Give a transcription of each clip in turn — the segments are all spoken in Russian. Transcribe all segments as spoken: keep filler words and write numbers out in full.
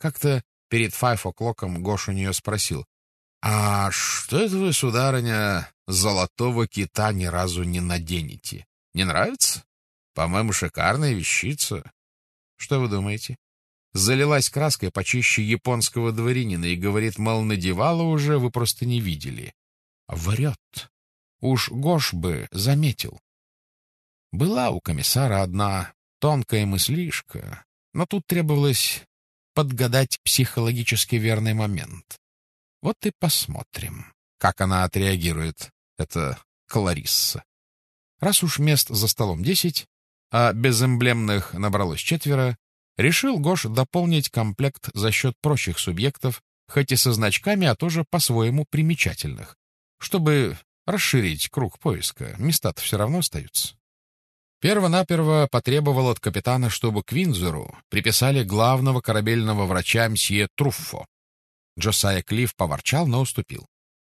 Как-то перед файв о'клоком Гош у нее спросил: «А что это вы, сударыня, золотого кита ни разу не наденете? Не нравится? По-моему, шикарная вещица». Что вы думаете? Залилась краской почище японского дворянина и говорит, мол, надевала уже, вы просто не видели. Врет. Уж Гош бы заметил. Была у комиссара одна тонкая мыслишка, но тут требовалось подгадать психологически верный момент. Вот и посмотрим, как она отреагирует, эта Кларисса. Раз уж мест за столом десять, а безэмблемных набралось четверо, решил Гош дополнить комплект за счет прочих субъектов, хоть и со значками, а тоже по-своему примечательных, чтобы расширить круг поиска. Места-то все равно остаются. Первонаперво потребовал от капитана, чтобы к Виндзору приписали главного корабельного врача мсье Труффо. Джосайя Клифф поворчал, но уступил.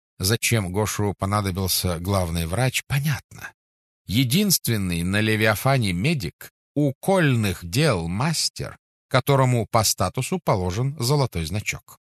Зачем Гошу понадобился главный врач, понятно. Единственный на Левиафане медик, укольных дел мастер, которому по статусу положен золотой значок.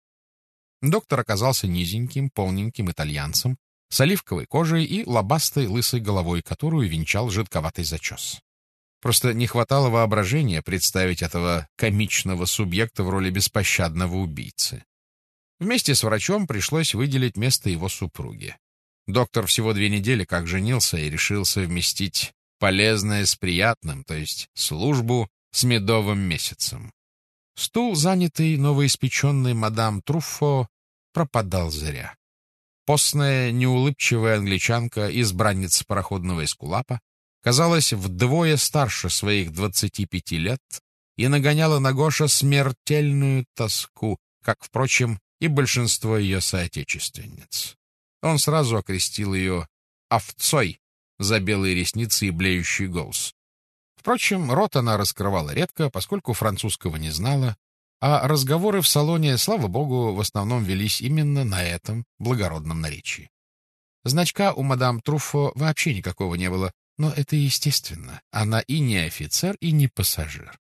Доктор оказался низеньким, полненьким итальянцем, с оливковой кожей и лобастой лысой головой, которую венчал жидковатый зачес. Просто не хватало воображения представить этого комичного субъекта в роли беспощадного убийцы. Вместе с врачом пришлось выделить место его супруге. Доктор всего две недели как женился и решил совместить полезное с приятным, то есть службу с медовым месяцем. Стул, занятый новоиспеченной мадам Труффо, пропадал зря. Постная, неулыбчивая англичанка, избранница пароходного эскулапа, казалась вдвое старше своих двадцати пяти лет и нагоняла на Гоша смертельную тоску, как, впрочем, и большинство ее соотечественниц. Он сразу окрестил ее овцой за белые ресницы и блеющий голос. Впрочем, рот она раскрывала редко, поскольку французского не знала, а разговоры в салоне, слава богу, в основном велись именно на этом благородном наречии. Значка у мадам Труффо вообще никакого не было, но это естественно. Она и не офицер, и не пассажир.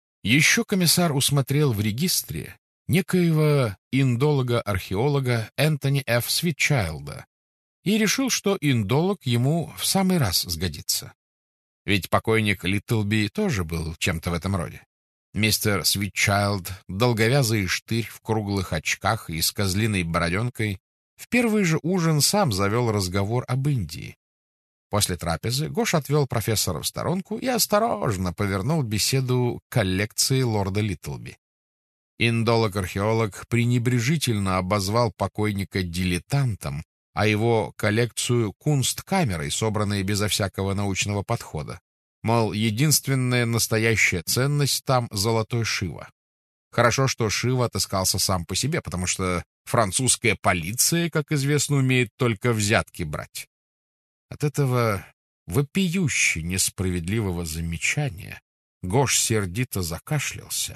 Еще комиссар усмотрел в регистре некоего индолога-археолога Энтони Ф. Свитчайлда и решил, что индолог ему в самый раз сгодится. Ведь покойник Литтлби тоже был чем-то в этом роде. Мистер Свитчайлд, долговязый штырь в круглых очках и с козлиной бороденкой, в первый же ужин сам завел разговор об Индии. После трапезы Гош отвел профессора в сторонку и осторожно повернул беседу к коллекции лорда Литтлби. Индолог-археолог пренебрежительно обозвал покойника дилетантом, а его коллекцию кунсткамерой, собранной безо всякого научного подхода. Мол, единственная настоящая ценность там — золотой Шива. Хорошо, что Шива отыскался сам по себе, потому что французская полиция, как известно, умеет только взятки брать. От этого вопиюще несправедливого замечания Гош сердито закашлялся.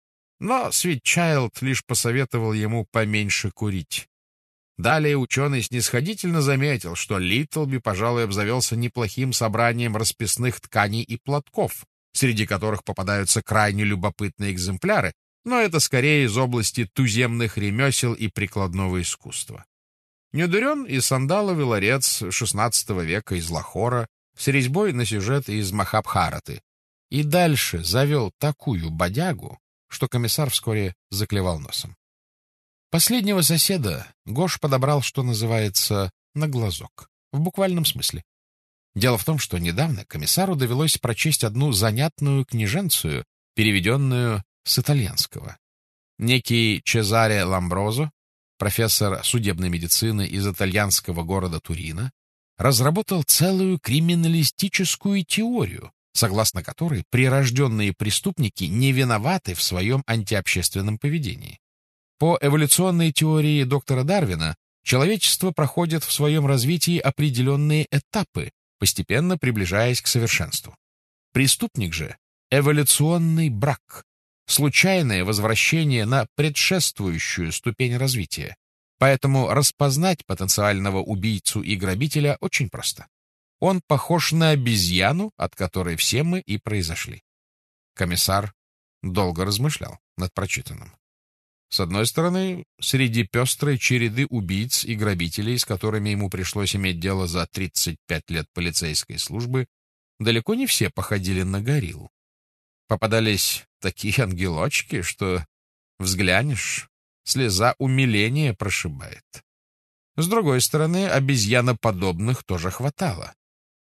Но Свитчайлд лишь посоветовал ему поменьше курить. Далее ученый снисходительно заметил, что Литтлби, пожалуй, обзавелся неплохим собранием расписных тканей и платков, среди которых попадаются крайне любопытные экземпляры, но это скорее из области туземных ремесел и прикладного искусства. Недурен и сандаловый ларец шестнадцатого века из Лахора с резьбой на сюжет из Махабхараты. И дальше завел такую бодягу, что комиссар вскоре заклевал носом. Последнего соседа Гош подобрал, что называется, на глазок, в буквальном смысле. Дело в том, что недавно комиссару довелось прочесть одну занятную книженцию, переведенную с итальянского. Некий Чезаре Ламброзо, профессор судебной медицины из итальянского города Турина, разработал целую криминалистическую теорию, согласно которой прирожденные преступники не виноваты в своем антиобщественном поведении. По эволюционной теории доктора Дарвина, человечество проходит в своем развитии определенные этапы, постепенно приближаясь к совершенству. Преступник же — эволюционный брак, случайное возвращение на предшествующую ступень развития. Поэтому распознать потенциального убийцу и грабителя очень просто. Он похож на обезьяну, от которой все мы и произошли. Комиссар долго размышлял над прочитанным. С одной стороны, среди пестрой череды убийц и грабителей, с которыми ему пришлось иметь дело за тридцать пять лет полицейской службы, далеко не все походили на горилл. Попадались такие ангелочки, что взглянешь, слеза умиления прошибает. С другой стороны, обезьяноподобных тоже хватало.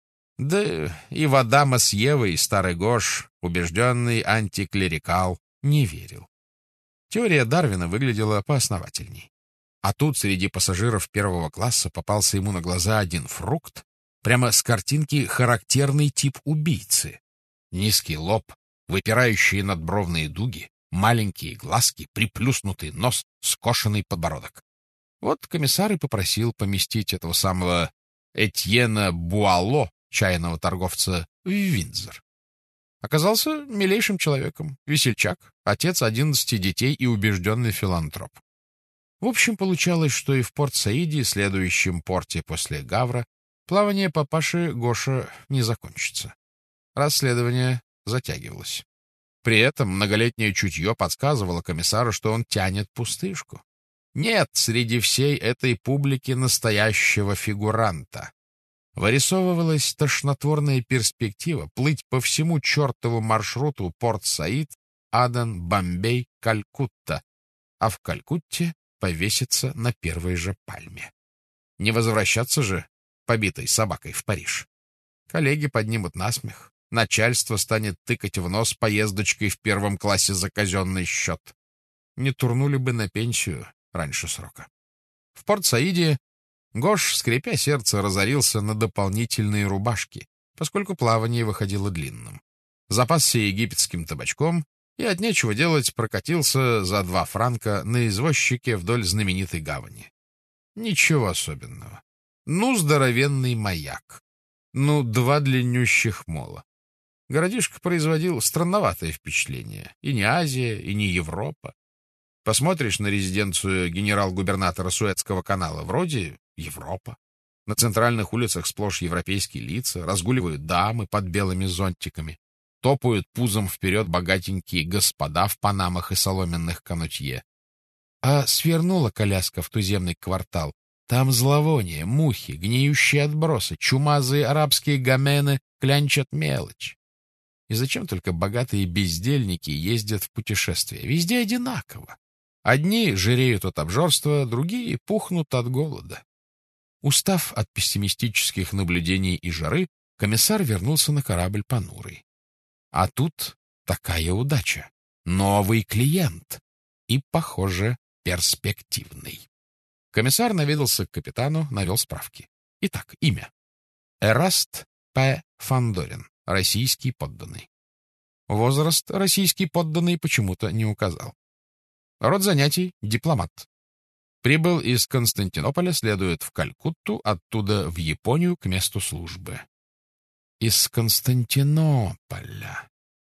Да и в Адама с Евой старый Гош, убежденный антиклерикал, не верил. Теория Дарвина выглядела поосновательней. А тут среди пассажиров первого класса попался ему на глаза один фрукт, прямо с картинки характерный тип убийцы. Низкий лоб, выпирающие надбровные дуги, маленькие глазки, приплюснутый нос, скошенный подбородок. Вот комиссар и попросил поместить этого самого Этьена Буало, чайного торговца, в Виндзор. Оказался милейшим человеком, весельчак, отец одиннадцати детей и убежденный филантроп. В общем, получалось, что и в Порт-Саиде, следующем порте после Гавра, плавание папаши Гоша не закончится. Расследование затягивалось. При этом многолетнее чутье подсказывало комиссару, что он тянет пустышку. Нет среди всей этой публики настоящего фигуранта. Вырисовывалась тошнотворная перспектива плыть по всему чертову маршруту Порт-Саид, Аден, Бомбей, Калькутта, а в Калькутте повеситься на первой же пальме. Не возвращаться же побитой собакой в Париж. Коллеги поднимут насмех, начальство станет тыкать в нос поездочкой в первом классе за казенный счет. Не турнули бы на пенсию раньше срока. В Порт-Саиде Гош, скрипя сердце, разорился на дополнительные рубашки, поскольку плавание выходило длинным. Запасся египетским табачком и от нечего делать прокатился за два франка на извозчике вдоль знаменитой гавани. Ничего особенного. Ну, здоровенный маяк. Ну, два длиннющих мола. Городишко производил странноватое впечатление. И не Азия, и не Европа. Посмотришь на резиденцию генерал-губернатора Суэцкого канала, вроде Европа. На центральных улицах сплошь европейские лица, разгуливают дамы под белыми зонтиками, топают пузом вперед богатенькие господа в панамах и соломенных канутье. А свернула коляска в туземный квартал. Там зловоние, мухи, гниющие отбросы, чумазые арабские гамены клянчат мелочь. И зачем только богатые бездельники ездят в путешествия? Везде одинаково. Одни жиреют от обжорства, другие пухнут от голода. Устав от пессимистических наблюдений и жары, комиссар вернулся на корабль понурый. А тут такая удача. Новый клиент. И, похоже, перспективный. Комиссар наведался к капитану, навел справки. Итак, имя. Эраст П. Фандорин, российский подданный. Возраст российский подданный почему-то не указал. Род занятий — дипломат. Прибыл из Константинополя, следует в Калькутту, оттуда в Японию к месту службы. Из Константинополя.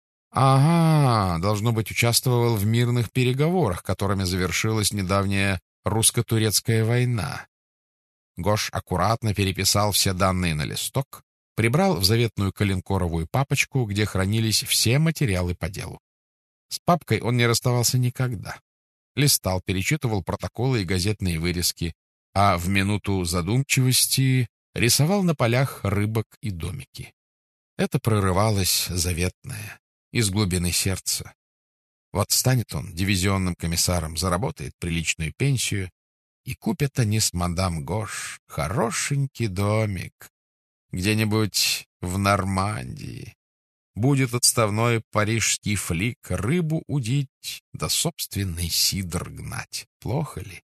Ага, должно быть, участвовал в мирных переговорах, которыми завершилась недавняя русско-турецкая война. Гош аккуратно переписал все данные на листок, прибрал в заветную коленкоровую папочку, где хранились все материалы по делу. С папкой он не расставался никогда. Листал, перечитывал протоколы и газетные вырезки, а в минуту задумчивости рисовал на полях рыбок и домики. Это прорывалось заветное, из глубины сердца. Вот станет он дивизионным комиссаром, заработает приличную пенсию, и купят они с мадам Гош хорошенький домик где-нибудь в Нормандии. Будет отставной парижский флик рыбу удить, да собственный сидр гнать. Плохо ли?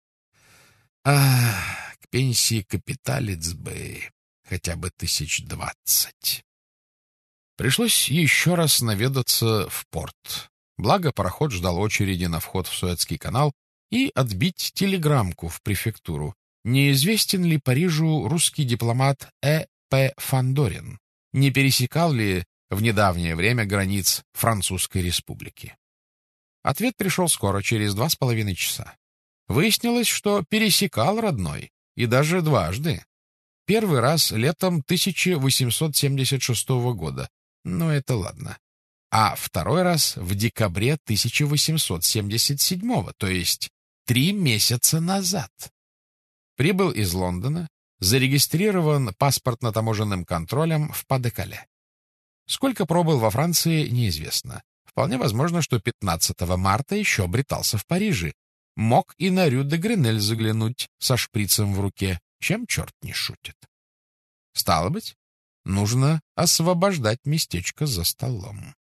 А, к пенсии капиталец бы хотя бы тысяч двадцать. Пришлось еще раз наведаться в порт. Благо, пароход ждал очереди на вход в Суэцкий канал и отбить телеграммку в префектуру. Неизвестен ли Парижу русский дипломат Э. П. Фандорин? Не пересекал ли в недавнее время границ Французской республики? Ответ пришел скоро, через два с половиной часа. Выяснилось, что пересекал, родной, и даже дважды. Первый раз летом тысяча восемьсот семьдесят шестого года. Ну, это ладно. А второй раз в декабре тысяча восемьсот семьдесят седьмого, то есть Три месяца назад. Прибыл из Лондона, зарегистрирован паспортно-таможенным контролем в Па-де-Кале. Сколько пробыл во Франции, неизвестно. Вполне возможно, что пятнадцатого марта еще обретался в Париже. Мог и на Рю-де-Гренель заглянуть со шприцем в руке, чем черт не шутит. Стало быть, нужно освобождать местечко за столом.